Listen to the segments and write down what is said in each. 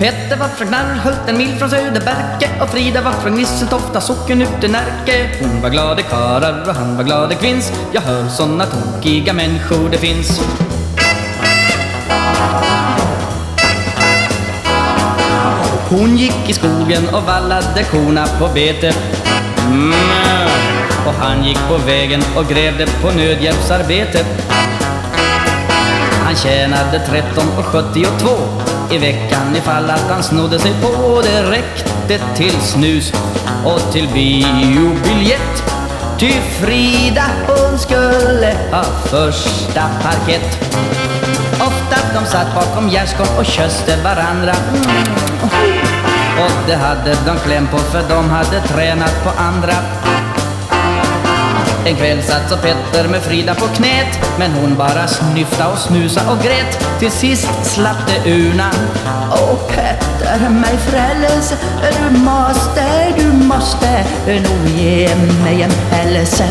Petter var från Knarrhult, en mil från Söderberke, och Frida var från Nisseltofta, socken ut i Närke. Hon var glad i karar och han var glad i kvinns. Jag hör såna tokiga människor det finns. Hon gick i skogen och vallade korna på bete. Och han gick på vägen och grävde på nödhjälpsarbete. Han tjänade 13,72 i veckan ifall att han snodde sig på. Det räckte till snus och till biobiljett. Ty Frida hon skulle ha första parkett. Ofta de satt bakom gärskål och kysste varandra. Och det hade de kläm på för de hade tränat på andra. En kväll satt så Petter med Frida på knät, men hon bara snyfta och snusa och grät. Till sist slapp det urna. Åh Petter, mig frälse, du måste nog ge mig en hälse.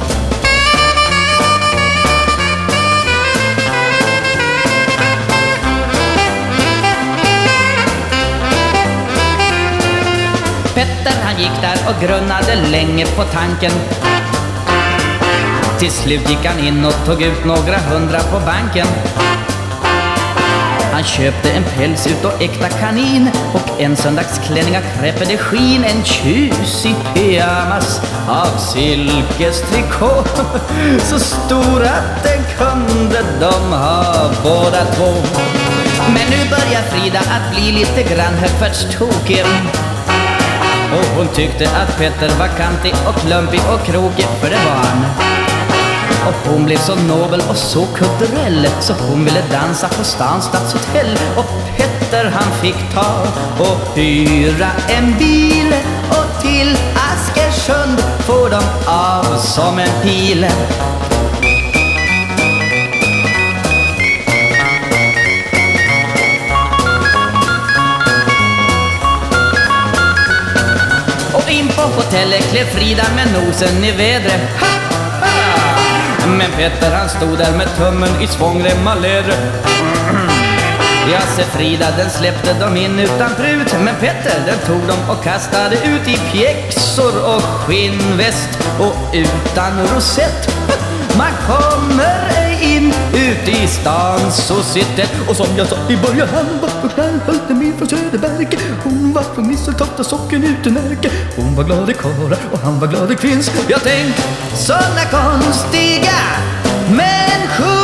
Petter han gick där och grunnade länge på tanken. Till slut gick han in och tog ut några 100 på banken. Han köpte en päls ut och äkta kanin och en söndagsklänning av crêpe de skin. En tjusig pyjamas av silkestrikå, så stor att den kunde de ha båda två. Men nu börjar Frida att bli lite grann högfärtstokig. Och hon tyckte att Petter var kantig och klumpig och krokig, för det var han. Och hon blev så nobel och så kulturell, så hon ville dansa på stans stadshotell. Och Petter han fick ta och hyra en bil, och till Askersund får de av som en pil. Och in på hotellet klev Frida med nosen i vädret. Men Petter han stod där med tummen i svångremma läder. Ja, se Frida den släppte dem in utan prut, men Petter den tog dem och kastade ut i pjäxor och skinnväst och utan rosett. Man kommer ej in ut i stans societet. Och som jag sa i början, han var från Knarrhult, en mil från Söderberke. Hon var från Nisseltofta, socken ut i Närke. Hon var glad i karar och han var glad i kvinns. Jag tänk, såna konstiga människor